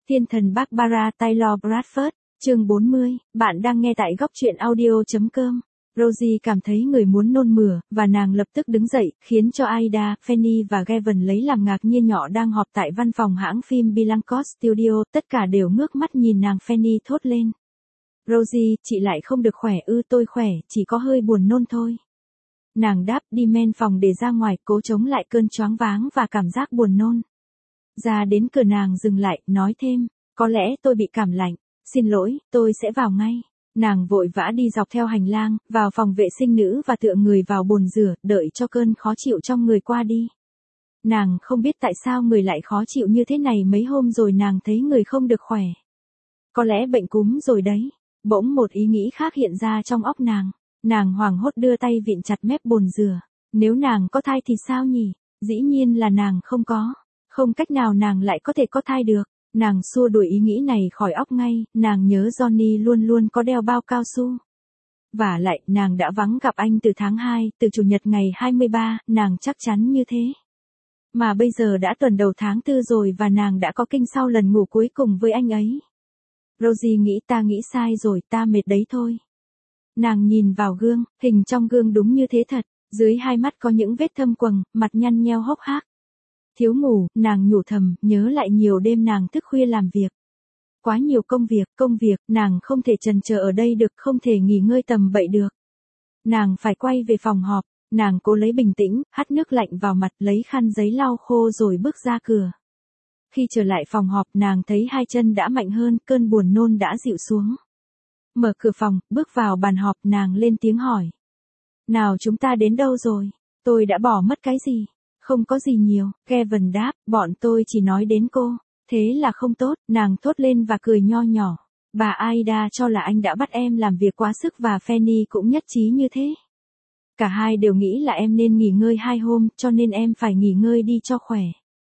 Thiên thần Barbara Taylor Bradford, chương 40, bạn đang nghe tại góc truyện audio.com. Rosie cảm thấy người muốn nôn mửa, và nàng lập tức đứng dậy, khiến cho Aida, Fanny và Gavin lấy làm ngạc nhiên. Nhỏ đang họp tại văn phòng hãng phim Blancos Studio, tất cả đều ngước mắt nhìn nàng. Fanny thốt lên. Rosie, chị lại không được khỏe ư? Tôi khỏe, chỉ có hơi buồn nôn thôi. Nàng đáp, đi men phòng để ra ngoài, cố chống lại cơn choáng váng và cảm giác buồn nôn. Ra đến cửa nàng dừng lại, nói thêm, có lẽ tôi bị cảm lạnh, xin lỗi, tôi sẽ vào ngay. Nàng vội vã đi dọc theo hành lang, vào phòng vệ sinh nữ và tựa người vào bồn rửa, đợi cho cơn khó chịu trong người qua đi. Nàng không biết tại sao người lại khó chịu như thế này. Mấy hôm rồi nàng thấy người không được khỏe. Có lẽ bệnh cúm rồi đấy. Bỗng một ý nghĩ khác hiện ra trong óc nàng. Nàng hoảng hốt đưa tay vịn chặt mép bồn rửa. Nếu nàng có thai thì sao nhỉ? Dĩ nhiên là nàng không có. Không cách nào nàng lại có thể có thai được. Nàng xua đuổi ý nghĩ này khỏi óc ngay. Nàng nhớ Johnny luôn luôn có đeo bao cao su. Vả lại, nàng đã vắng gặp anh từ tháng 2, từ chủ nhật ngày 23, nàng chắc chắn như thế. Mà bây giờ đã tuần đầu tháng 4 rồi và nàng đã có kinh sau lần ngủ cuối cùng với anh ấy. Rosie nghĩ, ta nghĩ sai rồi, ta mệt đấy thôi. Nàng nhìn vào gương, hình trong gương đúng như thế thật. Dưới hai mắt có những vết thâm quầng, mặt nhăn nheo hốc hác. Thiếu ngủ, nàng nhủ thầm, nhớ lại nhiều đêm nàng thức khuya làm việc. Quá nhiều công việc, nàng không thể chần chờ ở đây được, không thể nghỉ ngơi tầm bậy được. Nàng phải quay về phòng họp, nàng cố lấy bình tĩnh, hắt nước lạnh vào mặt, lấy khăn giấy lau khô rồi bước ra cửa. Khi trở lại phòng họp, nàng thấy hai chân đã mạnh hơn, cơn buồn nôn đã dịu xuống. Mở cửa phòng, bước vào bàn họp, nàng lên tiếng hỏi. Nào, chúng ta đến đâu rồi? Tôi đã bỏ mất cái gì? Không có gì nhiều, Gavin đáp, bọn tôi chỉ nói đến cô. Thế là không tốt, nàng thốt lên và cười nho nhỏ. Bà Aida cho là anh đã bắt em làm việc quá sức và Fanny cũng nhất trí như thế. Cả hai đều nghĩ là em nên nghỉ ngơi 2 hôm, cho nên em phải nghỉ ngơi đi cho khỏe.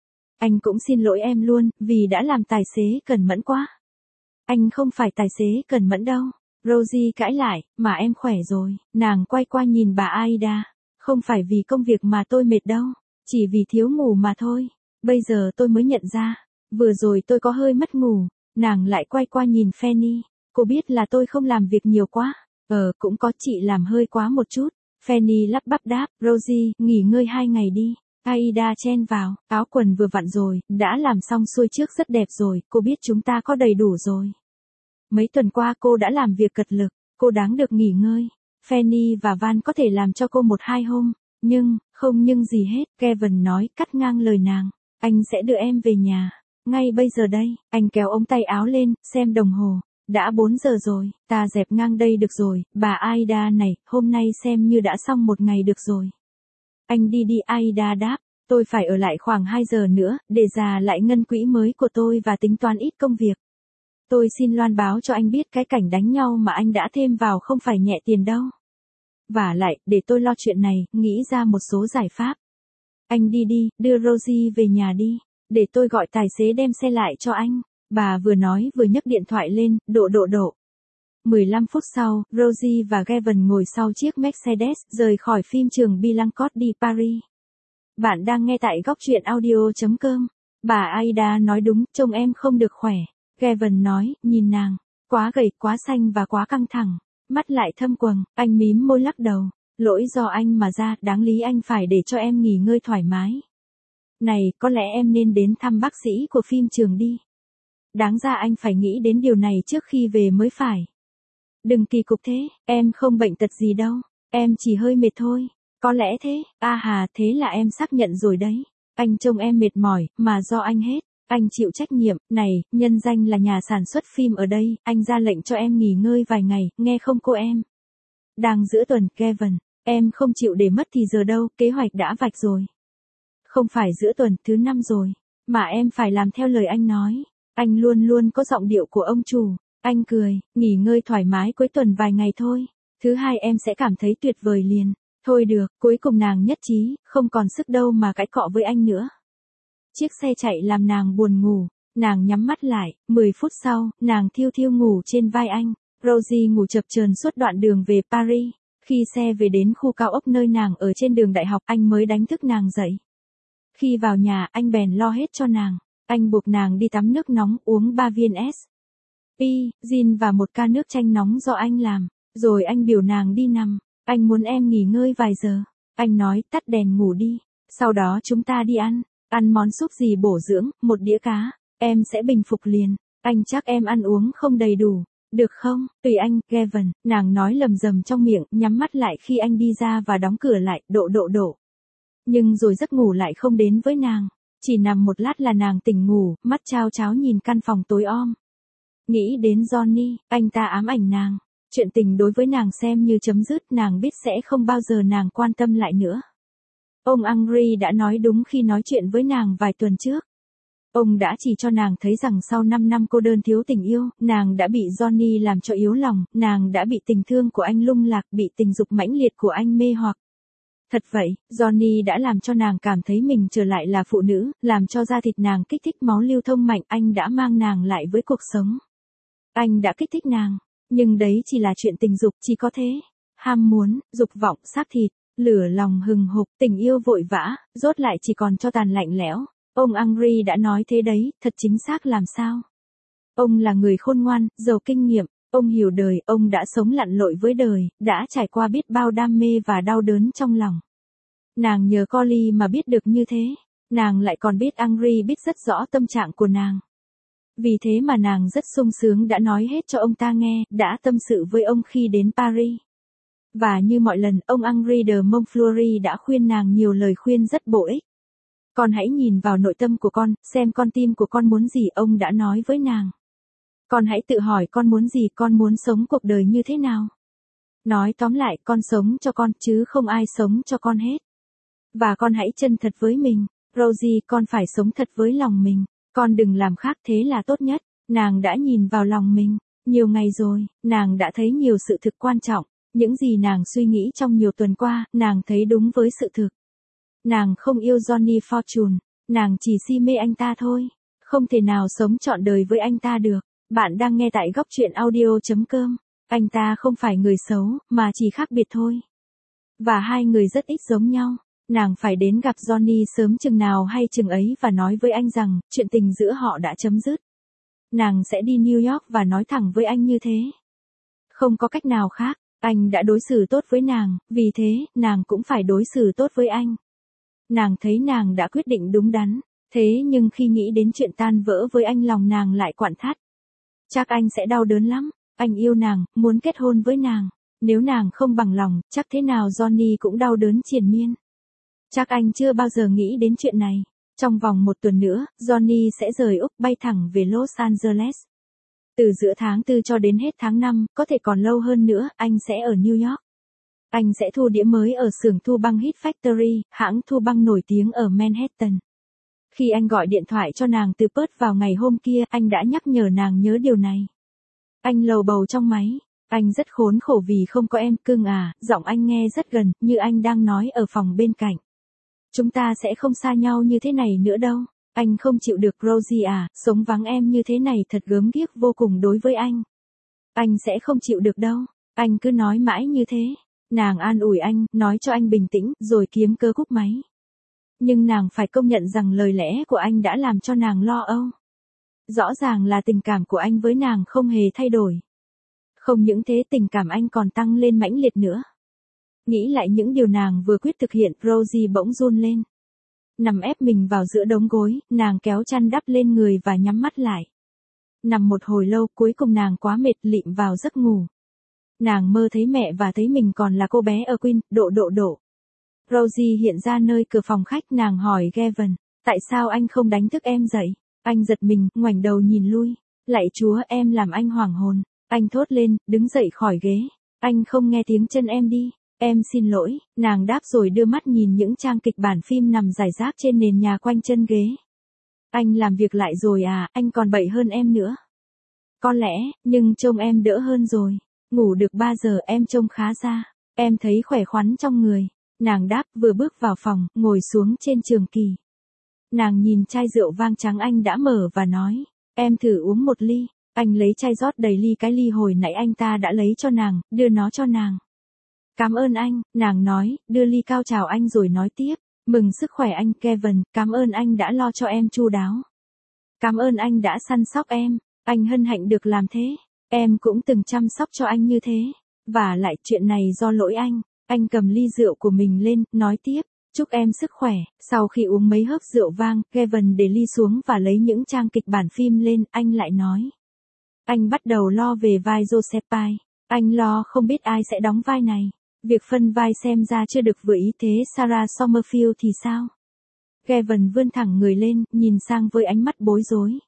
Anh cũng xin lỗi em luôn, vì đã làm tài xế cẩn mẫn quá. Anh không phải tài xế cẩn mẫn đâu. Rosie cãi lại, mà em khỏe rồi. Nàng quay qua nhìn bà Aida. Không phải vì công việc mà tôi mệt đâu, chỉ vì thiếu ngủ mà thôi. Bây giờ tôi mới nhận ra, vừa rồi tôi có hơi mất ngủ. Nàng lại quay qua nhìn Fanny. Cô biết là tôi không làm việc nhiều quá. Cũng có, chị làm hơi quá một chút. Fanny lắp bắp đáp, Rosie, nghỉ ngơi 2 ngày đi. Aida chen vào, áo quần vừa vặn rồi, đã làm xong xuôi trước rất đẹp rồi, cô biết chúng ta có đầy đủ rồi. Mấy tuần qua cô đã làm việc cật lực, cô đáng được nghỉ ngơi. Fanny và Van có thể làm cho cô 1-2 hôm, không nhưng gì hết, Gavin nói, cắt ngang lời nàng. Anh sẽ đưa em về nhà. Ngay bây giờ đây, anh kéo ống tay áo lên, xem đồng hồ. Đã 4 giờ rồi, ta dẹp ngang đây được rồi, bà Aida này, hôm nay xem như đã xong một ngày được rồi. Anh đi đi, Aida đáp, tôi phải ở lại khoảng 2 giờ nữa, để già lại ngân quỹ mới của tôi và tính toán ít công việc. Tôi xin loan báo cho anh biết cái cảnh đánh nhau mà anh đã thêm vào không phải nhẹ tiền đâu. Vả lại, để tôi lo chuyện này, nghĩ ra một số giải pháp. Anh đi đi, đưa Rosie về nhà đi, để tôi gọi tài xế đem xe lại cho anh. Bà vừa nói vừa nhấc điện thoại lên, độ. 15 phút sau, Rosie và Gavin ngồi sau chiếc Mercedes, rời khỏi phim trường Blancos đi Paris. Bạn đang nghe tại góc truyện audio.com. Bà Aida nói đúng, trông em không được khỏe. Gavin nói, nhìn nàng, quá gầy, quá xanh và quá căng thẳng. Mắt lại thâm quầng, anh mím môi lắc đầu. Lỗi do anh mà ra, đáng lý anh phải để cho em nghỉ ngơi thoải mái. Này, có lẽ em nên đến thăm bác sĩ của phim trường đi. Đáng ra anh phải nghĩ đến điều này trước khi về mới phải. Đừng kỳ cục thế, em không bệnh tật gì đâu, em chỉ hơi mệt thôi. Có lẽ thế, thế là em xác nhận rồi đấy. Anh trông em mệt mỏi, mà do anh hết. Anh chịu trách nhiệm, này, nhân danh là nhà sản xuất phim ở đây, anh ra lệnh cho em nghỉ ngơi vài ngày, nghe không cô em? Đang giữa tuần, Gavin, em không chịu để mất thì giờ đâu, kế hoạch đã vạch rồi. Không phải giữa tuần, thứ 5 rồi, mà em phải làm theo lời anh nói. Anh luôn luôn có giọng điệu của ông chủ. Anh cười, nghỉ ngơi thoải mái cuối tuần vài ngày thôi. Thứ 2 em sẽ cảm thấy tuyệt vời liền. Thôi được, cuối cùng nàng nhất trí, không còn sức đâu mà cãi cọ với anh nữa. Chiếc xe chạy làm nàng buồn ngủ, nàng nhắm mắt lại, 10 phút sau, nàng thiêu thiêu ngủ trên vai anh. Rosie ngủ chập chờn suốt đoạn đường về Paris. Khi xe về đến khu cao ốc nơi nàng ở trên đường đại học, anh mới đánh thức nàng dậy. Khi vào nhà, anh bèn lo hết cho nàng. Anh buộc nàng đi tắm nước nóng uống 3 viên gin và một ca nước chanh nóng do anh làm. Rồi anh biểu nàng đi nằm. Anh muốn em nghỉ ngơi vài giờ. Anh nói tắt đèn ngủ đi. Sau đó chúng ta đi ăn. Ăn món súp gì bổ dưỡng, một đĩa cá. Em sẽ bình phục liền. Anh chắc em ăn uống không đầy đủ. Được không? Tùy anh, Gavin. Nàng nói lầm rầm trong miệng, nhắm mắt lại khi anh đi ra và đóng cửa lại, độ. Nhưng rồi giấc ngủ lại không đến với nàng. Chỉ nằm một lát là nàng tỉnh ngủ, mắt chao cháo nhìn căn phòng tối om. Nghĩ đến Johnny, anh ta ám ảnh nàng. Chuyện tình đối với nàng xem như chấm dứt, nàng biết sẽ không bao giờ nàng quan tâm lại nữa. Ông Angry đã nói đúng khi nói chuyện với nàng vài tuần trước. Ông đã chỉ cho nàng thấy rằng sau 5 năm cô đơn thiếu tình yêu, nàng đã bị Johnny làm cho yếu lòng, nàng đã bị tình thương của anh lung lạc, bị tình dục mãnh liệt của anh mê hoặc. Thật vậy, Johnny đã làm cho nàng cảm thấy mình trở lại là phụ nữ, làm cho da thịt nàng kích thích máu lưu thông mạnh, anh đã mang nàng lại với cuộc sống. Anh đã kích thích nàng, nhưng đấy chỉ là chuyện tình dục, chỉ có thế. Ham muốn, dục vọng, xác thịt, lửa lòng hừng hục, tình yêu vội vã, rốt lại chỉ còn cho tàn lạnh lẽo. Ông Angry đã nói thế đấy, thật chính xác làm sao. Ông là người khôn ngoan, giàu kinh nghiệm, ông hiểu đời, ông đã sống lặn lội với đời, đã trải qua biết bao đam mê và đau đớn trong lòng. Nàng nhờ Collie mà biết được như thế, nàng lại còn biết Angry biết rất rõ tâm trạng của nàng. Vì thế mà nàng rất sung sướng đã nói hết cho ông ta nghe, đã tâm sự với ông khi đến Paris. Và như mọi lần, ông Angry de Montfleury đã khuyên nàng nhiều lời khuyên rất bổ ích. Con hãy nhìn vào nội tâm của con, xem con tim của con muốn gì, ông đã nói với nàng. Con hãy tự hỏi con muốn gì, con muốn sống cuộc đời như thế nào. Nói tóm lại, con sống cho con, chứ không ai sống cho con hết. Và con hãy chân thật với mình, Rosie, con phải sống thật với lòng mình. Con đừng làm khác, thế là tốt nhất. Nàng đã nhìn vào lòng mình. Nhiều ngày rồi, nàng đã thấy nhiều sự thực quan trọng. Những gì nàng suy nghĩ trong nhiều tuần qua, nàng thấy đúng với sự thực. Nàng không yêu Johnny Fortune. Nàng chỉ si mê anh ta thôi. Không thể nào sống trọn đời với anh ta được. Bạn đang nghe tại góc truyện audio.com. Anh ta không phải người xấu, mà chỉ khác biệt thôi. Và hai người rất ít giống nhau. Nàng phải đến gặp Johnny sớm chừng nào hay chừng ấy và nói với anh rằng, chuyện tình giữa họ đã chấm dứt. Nàng sẽ đi New York và nói thẳng với anh như thế. Không có cách nào khác, anh đã đối xử tốt với nàng, vì thế, nàng cũng phải đối xử tốt với anh. Nàng thấy nàng đã quyết định đúng đắn, thế nhưng khi nghĩ đến chuyện tan vỡ với anh lòng nàng lại quặn thắt. Chắc anh sẽ đau đớn lắm, anh yêu nàng, muốn kết hôn với nàng. Nếu nàng không bằng lòng, chắc thế nào Johnny cũng đau đớn triền miên. Chắc anh chưa bao giờ nghĩ đến chuyện này. Trong vòng 1 tuần nữa, Johnny sẽ rời Úc bay thẳng về Los Angeles. Từ giữa tháng 4 cho đến hết tháng 5, có thể còn lâu hơn nữa, anh sẽ ở New York. Anh sẽ thu đĩa mới ở xưởng thu băng Hit Factory, hãng thu băng nổi tiếng ở Manhattan. Khi anh gọi điện thoại cho nàng từ Perth vào ngày hôm kia, anh đã nhắc nhở nàng nhớ điều này. Anh lầu bầu trong máy. Anh rất khốn khổ vì không có em, cưng à, giọng anh nghe rất gần, như anh đang nói ở phòng bên cạnh. Chúng ta sẽ không xa nhau như thế này nữa đâu. Anh không chịu được Rosie à, sống vắng em như thế này thật gớm ghiếc vô cùng đối với anh. Anh sẽ không chịu được đâu. Anh cứ nói mãi như thế. Nàng an ủi anh, nói cho anh bình tĩnh, rồi kiếm cớ cúp máy. Nhưng nàng phải công nhận rằng lời lẽ của anh đã làm cho nàng lo âu. Rõ ràng là tình cảm của anh với nàng không hề thay đổi. Không những thế, tình cảm anh còn tăng lên mãnh liệt nữa. Nghĩ lại những điều nàng vừa quyết thực hiện, Rosie bỗng run lên. Nằm ép mình vào giữa đống gối, nàng kéo chăn đắp lên người và nhắm mắt lại. Nằm một hồi lâu, cuối cùng nàng quá mệt, lịm vào giấc ngủ. Nàng mơ thấy mẹ và thấy mình còn là cô bé ở Queen, độ. Rosie hiện ra nơi cửa phòng khách, nàng hỏi Gavin, tại sao anh không đánh thức em dậy? Anh giật mình, ngoảnh đầu nhìn lui. Lạy Chúa, em làm anh hoảng hồn. Anh thốt lên, đứng dậy khỏi ghế. Anh không nghe tiếng chân em đi. Em xin lỗi, nàng đáp rồi đưa mắt nhìn những trang kịch bản phim nằm rải rác trên nền nhà quanh chân ghế. Anh làm việc lại rồi à, anh còn bậy hơn em nữa. Có lẽ, nhưng trông em đỡ hơn rồi. Ngủ được 3 giờ em trông khá ra. Em thấy khỏe khoắn trong người. Nàng đáp vừa bước vào phòng, ngồi xuống trên trường kỳ. Nàng nhìn chai rượu vang trắng anh đã mở và nói, em thử uống một ly. Anh lấy chai rót đầy ly cái ly hồi nãy anh ta đã lấy cho nàng, đưa nó cho nàng. Cảm ơn anh, nàng nói, đưa ly cao chào anh rồi nói tiếp. Mừng sức khỏe anh, Kevin, cảm ơn anh đã lo cho em chu đáo. Cảm ơn anh đã săn sóc em. Anh hân hạnh được làm thế. Em cũng từng chăm sóc cho anh như thế. Và lại chuyện này do lỗi anh. Anh cầm ly rượu của mình lên, nói tiếp. Chúc em sức khỏe. Sau khi uống mấy hớp rượu vang, Kevin để ly xuống và lấy những trang kịch bản phim lên, anh lại nói. Anh bắt đầu lo về vai Josephine. Anh lo không biết ai sẽ đóng vai này. Việc phân vai xem ra chưa được vừa ý thế Sarah Summerfield thì sao? Kevin vươn thẳng người lên, nhìn sang với ánh mắt bối rối.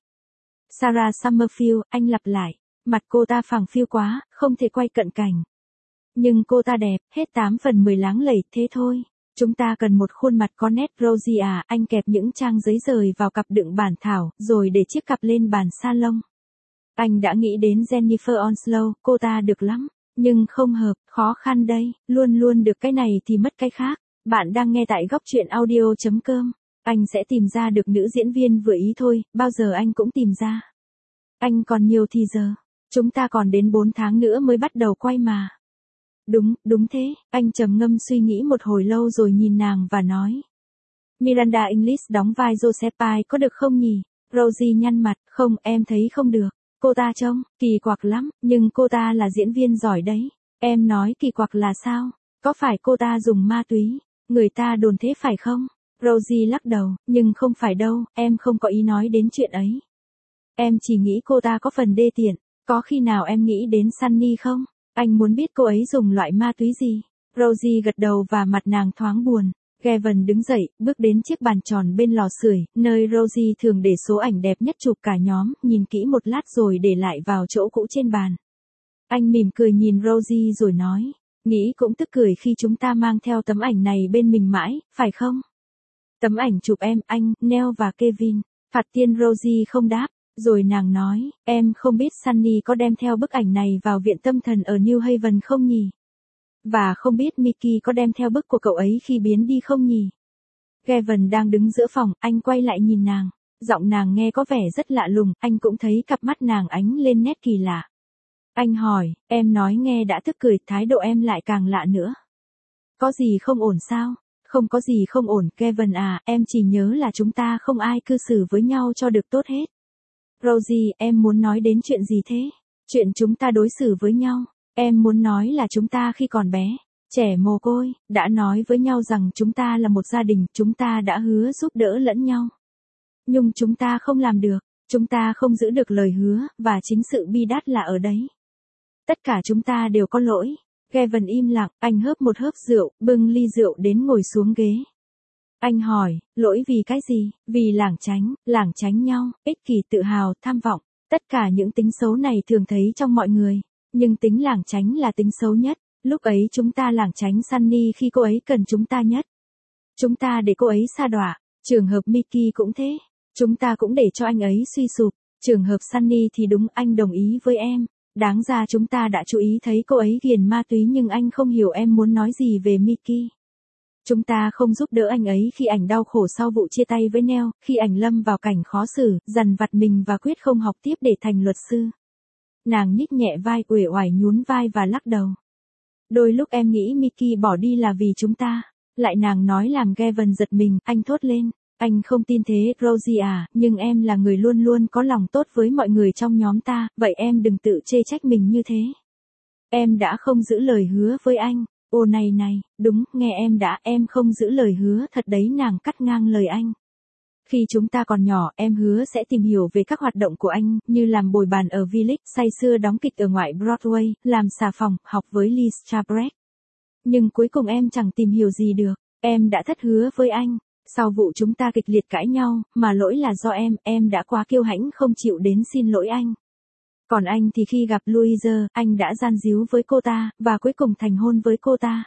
Sarah Summerfield, anh lặp lại. Mặt cô ta phẳng phiu quá, không thể quay cận cảnh. Nhưng cô ta đẹp, hết 8 phần 10 láng lẩy, thế thôi. Chúng ta cần một khuôn mặt có nét. Rosie à, anh kẹp những trang giấy rời vào cặp đựng bản thảo, rồi để chiếc cặp lên bàn salon. Anh đã nghĩ đến Jennifer Onslow, cô ta được lắm. Nhưng không hợp, khó khăn đây, luôn luôn được cái này thì mất cái khác. Bạn đang nghe tại góc truyện audio.com. Anh sẽ tìm ra được nữ diễn viên vừa ý thôi, bao giờ anh cũng tìm ra. Anh còn nhiều thì giờ. Chúng ta còn đến 4 tháng nữa mới bắt đầu quay mà. Đúng thế, anh trầm ngâm suy nghĩ một hồi lâu rồi nhìn nàng và nói. Miranda English đóng vai Josephine có được không nhỉ? Rosie nhăn mặt, không, em thấy không được. Cô ta trông, kỳ quặc lắm, nhưng cô ta là diễn viên giỏi đấy. Em nói kỳ quặc là sao? Có phải cô ta dùng ma túy? Người ta đồn thế phải không? Rosie lắc đầu, nhưng không phải đâu, em không có ý nói đến chuyện ấy. Em chỉ nghĩ cô ta có phần đê tiện. Có khi nào em nghĩ đến Sunny không? Anh muốn biết cô ấy dùng loại ma túy gì? Rosie gật đầu và mặt nàng thoáng buồn. Kevin đứng dậy, bước đến chiếc bàn tròn bên lò sưởi, nơi Rosie thường để số ảnh đẹp nhất chụp cả nhóm, nhìn kỹ một lát rồi để lại vào chỗ cũ trên bàn. Anh mỉm cười nhìn Rosie rồi nói, nghĩ cũng tức cười khi chúng ta mang theo tấm ảnh này bên mình mãi, phải không? Tấm ảnh chụp em, anh, Neil và Kevin. Phạt tiên Rosie không đáp, rồi nàng nói, em không biết Sunny có đem theo bức ảnh này vào viện tâm thần ở New Haven không nhỉ? Và không biết Mickey có đem theo bức của cậu ấy khi biến đi không nhỉ? Kevin đang đứng giữa phòng, anh quay lại nhìn nàng. Giọng nàng nghe có vẻ rất lạ lùng, anh cũng thấy cặp mắt nàng ánh lên nét kỳ lạ. Anh hỏi, em nói nghe đã tức cười, thái độ em lại càng lạ nữa. Có gì không ổn sao? Không có gì không ổn, Kevin à, em chỉ nhớ là chúng ta không ai cư xử với nhau cho được tốt hết. Rosie, em muốn nói đến chuyện gì thế? Chuyện chúng ta đối xử với nhau. Em muốn nói là chúng ta khi còn bé, trẻ mồ côi, đã nói với nhau rằng chúng ta là một gia đình, chúng ta đã hứa giúp đỡ lẫn nhau. Nhưng chúng ta không làm được, chúng ta không giữ được lời hứa, và chính sự bi đát là ở đấy. Tất cả chúng ta đều có lỗi. Kevin im lặng, anh hớp một hớp rượu, bưng ly rượu đến ngồi xuống ghế. Anh hỏi, lỗi vì cái gì? Vì lảng tránh nhau, ích kỷ tự hào, tham vọng. Tất cả những tính xấu này thường thấy trong mọi người. Nhưng tính lảng tránh là tính xấu nhất. Lúc ấy chúng ta lảng tránh Sunny khi cô ấy cần chúng ta nhất. Chúng ta để cô ấy sa đọa. Trường hợp Mickey cũng thế. Chúng ta cũng để cho anh ấy suy sụp. Trường hợp Sunny thì đúng, anh đồng ý với em. Đáng ra chúng ta đã chú ý thấy cô ấy ghiền ma túy nhưng anh không hiểu em muốn nói gì về Mickey. Chúng ta không giúp đỡ anh ấy khi ảnh đau khổ sau vụ chia tay với Neil, khi ảnh lâm vào cảnh khó xử, dằn vặt mình và quyết không học tiếp để thành luật sư. Nàng nhích nhẹ vai, uể oải nhún vai và lắc đầu. Đôi lúc em nghĩ Mickey bỏ đi là vì chúng ta. Lại nàng nói làm Kevin giật mình, anh thốt lên. Anh không tin thế, Rosie à, nhưng em là người luôn luôn có lòng tốt với mọi người trong nhóm ta, vậy em đừng tự chê trách mình như thế. Em đã không giữ lời hứa với anh. Ồ này, đúng, nghe em không giữ lời hứa thật đấy, nàng cắt ngang lời anh. Khi chúng ta còn nhỏ, em hứa sẽ tìm hiểu về các hoạt động của anh, như làm bồi bàn ở Village, say sưa đóng kịch ở ngoại Broadway, làm xà phòng, học với Lee Strabrek. Nhưng cuối cùng em chẳng tìm hiểu gì được, em đã thất hứa với anh. Sau vụ chúng ta kịch liệt cãi nhau, mà lỗi là do em đã quá kiêu hãnh không chịu đến xin lỗi anh. Còn anh thì khi gặp Louise, anh đã gian díu với cô ta, và cuối cùng thành hôn với cô ta.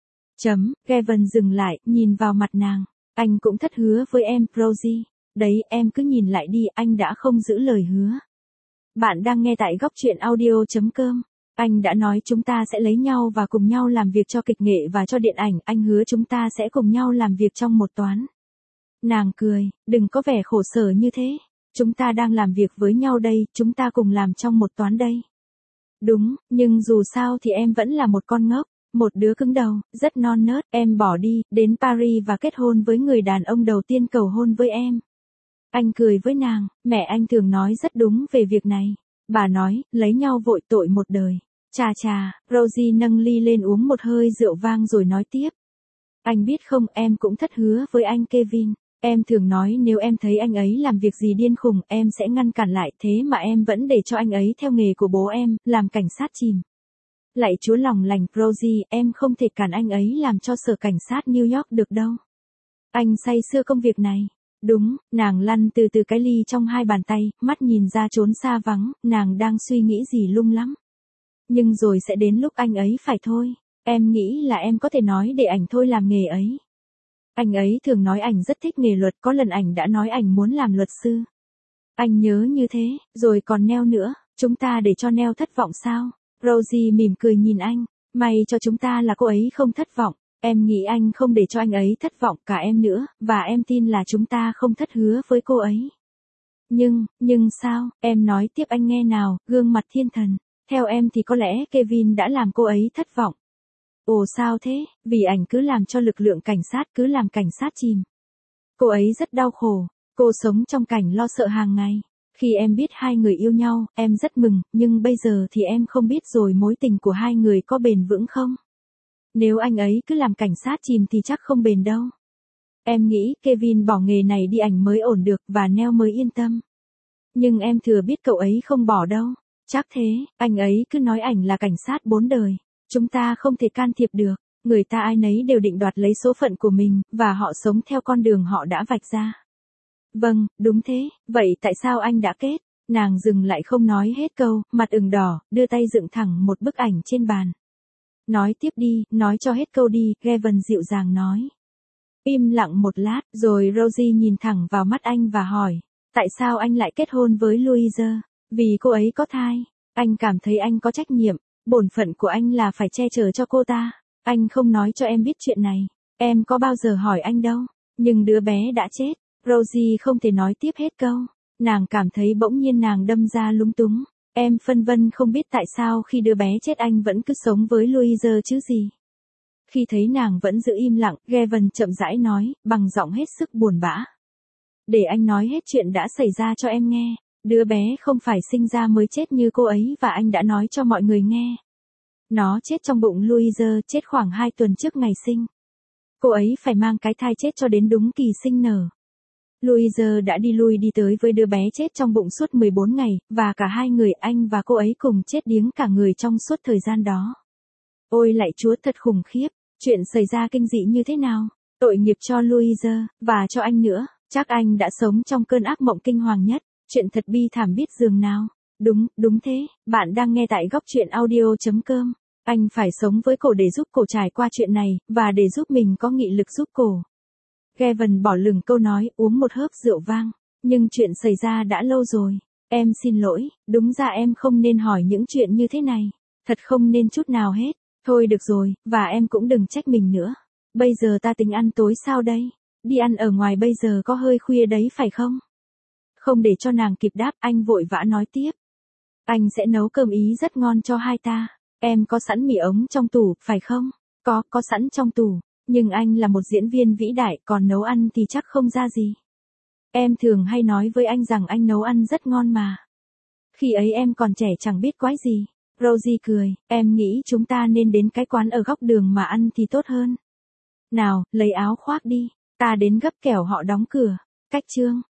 Kevin dừng lại, nhìn vào mặt nàng. Anh cũng thất hứa với em, Rosie. Đấy, em cứ nhìn lại đi, anh đã không giữ lời hứa. Bạn đang nghe tại góc truyện audio.com. Anh đã nói chúng ta sẽ lấy nhau và cùng nhau làm việc cho kịch nghệ và cho điện ảnh, anh hứa chúng ta sẽ cùng nhau làm việc trong một toán. Nàng cười, đừng có vẻ khổ sở như thế. Chúng ta đang làm việc với nhau đây, chúng ta cùng làm trong một toán đây. Đúng, nhưng dù sao thì em vẫn là một con ngốc, một đứa cứng đầu, rất non nớt, em bỏ đi, đến Paris và kết hôn với người đàn ông đầu tiên cầu hôn với em. Anh cười với nàng, mẹ anh thường nói rất đúng về việc này. Bà nói, lấy nhau vội tội một đời. Chà chà, Rosie nâng ly lên uống một hơi rượu vang rồi nói tiếp. Anh biết không, em cũng thất hứa với anh Kevin. Em thường nói nếu em thấy anh ấy làm việc gì điên khùng, em sẽ ngăn cản lại, thế mà em vẫn để cho anh ấy theo nghề của bố em, làm cảnh sát chìm. Lạy Chúa lòng lành, Rosie, em không thể cản anh ấy làm cho sở cảnh sát New York được đâu. Anh say sưa công việc này. Đúng, nàng lăn từ từ cái ly trong hai bàn tay, mắt nhìn ra chốn xa vắng, nàng đang suy nghĩ gì lung lắm. Nhưng rồi sẽ đến lúc anh ấy phải thôi. Em nghĩ là em có thể nói để ảnh thôi làm nghề ấy. Anh ấy thường nói ảnh rất thích nghề luật, có lần ảnh đã nói ảnh muốn làm luật sư. Anh nhớ như thế, rồi còn Nell nữa, chúng ta để cho Nell thất vọng sao? Rosie mỉm cười nhìn anh, may cho chúng ta là cô ấy không thất vọng. Em nghĩ anh không để cho anh ấy thất vọng, cả em nữa, và em tin là chúng ta không thất hứa với cô ấy. Nhưng sao, em nói tiếp anh nghe nào, gương mặt thiên thần. Theo em thì có lẽ Kevin đã làm cô ấy thất vọng. Ồ sao thế, vì ảnh cứ làm cho lực lượng cảnh sát cứ làm cảnh sát chìm. Cô ấy rất đau khổ, cô sống trong cảnh lo sợ hàng ngày. Khi em biết hai người yêu nhau, em rất mừng, nhưng bây giờ thì em không biết rồi mối tình của hai người có bền vững không? Nếu anh ấy cứ làm cảnh sát chìm thì chắc không bền đâu. Em nghĩ Kevin bỏ nghề này đi ảnh mới ổn được và Nell mới yên tâm. Nhưng em thừa biết cậu ấy không bỏ đâu. Chắc thế, anh ấy cứ nói ảnh là cảnh sát 4 đời. Chúng ta không thể can thiệp được. Người ta ai nấy đều định đoạt lấy số phận của mình, và họ sống theo con đường họ đã vạch ra. Vâng, đúng thế, vậy tại sao anh đã kết? Nàng dừng lại không nói hết câu, mặt ửng đỏ, đưa tay dựng thẳng một bức ảnh trên bàn. Nói tiếp đi, nói cho hết câu đi, Gavin dịu dàng nói. Im lặng một lát, rồi Rosie nhìn thẳng vào mắt anh và hỏi. Tại sao anh lại kết hôn với Louise? Vì cô ấy có thai. Anh cảm thấy anh có trách nhiệm. Bổn phận của anh là phải che chở cho cô ta. Anh không nói cho em biết chuyện này. Em có bao giờ hỏi anh đâu. Nhưng đứa bé đã chết. Rosie không thể nói tiếp hết câu. Nàng cảm thấy bỗng nhiên nàng đâm ra lúng túng. Em phân vân không biết tại sao khi đứa bé chết anh vẫn cứ sống với Louise chứ gì. Khi thấy nàng vẫn giữ im lặng, Gavin chậm rãi nói, bằng giọng hết sức buồn bã. Để anh nói hết chuyện đã xảy ra cho em nghe. Đứa bé không phải sinh ra mới chết như cô ấy và anh đã nói cho mọi người nghe. Nó chết trong bụng Louise, chết khoảng 2 tuần trước ngày sinh. Cô ấy phải mang cái thai chết cho đến đúng kỳ sinh nở. Louise đã đi lui đi tới với đứa bé chết trong bụng suốt 14 ngày, và cả hai người anh và cô ấy cùng chết điếng cả người trong suốt thời gian đó. Ôi lạy Chúa thật khủng khiếp, chuyện xảy ra kinh dị như thế nào? Tội nghiệp cho Louise, và cho anh nữa, chắc anh đã sống trong cơn ác mộng kinh hoàng nhất, chuyện thật bi thảm biết dường nào. Đúng thế, bạn đang nghe tại góc truyện audio.com. Anh phải sống với cổ để giúp cổ trải qua chuyện này, và để giúp mình có nghị lực giúp cổ. Gavin bỏ lửng câu nói, uống một hớp rượu vang. Nhưng chuyện xảy ra đã lâu rồi. Em xin lỗi, đúng ra em không nên hỏi những chuyện như thế này. Thật không nên chút nào hết. Thôi được rồi, và em cũng đừng trách mình nữa. Bây giờ ta tính ăn tối sao đây? Đi ăn ở ngoài bây giờ có hơi khuya đấy phải không? Không để cho nàng kịp đáp, anh vội vã nói tiếp. Anh sẽ nấu cơm Ý rất ngon cho hai ta. Em có sẵn mì ống trong tủ, phải không? Có sẵn trong tủ. Nhưng anh là một diễn viên vĩ đại, còn nấu ăn thì chắc không ra gì. Em thường hay nói với anh rằng anh nấu ăn rất ngon mà. Khi ấy em còn trẻ chẳng biết quái gì. Rosie cười, em nghĩ chúng ta nên đến cái quán ở góc đường mà ăn thì tốt hơn. Nào, lấy áo khoác đi, ta đến gấp kẻo họ đóng cửa. Cách chương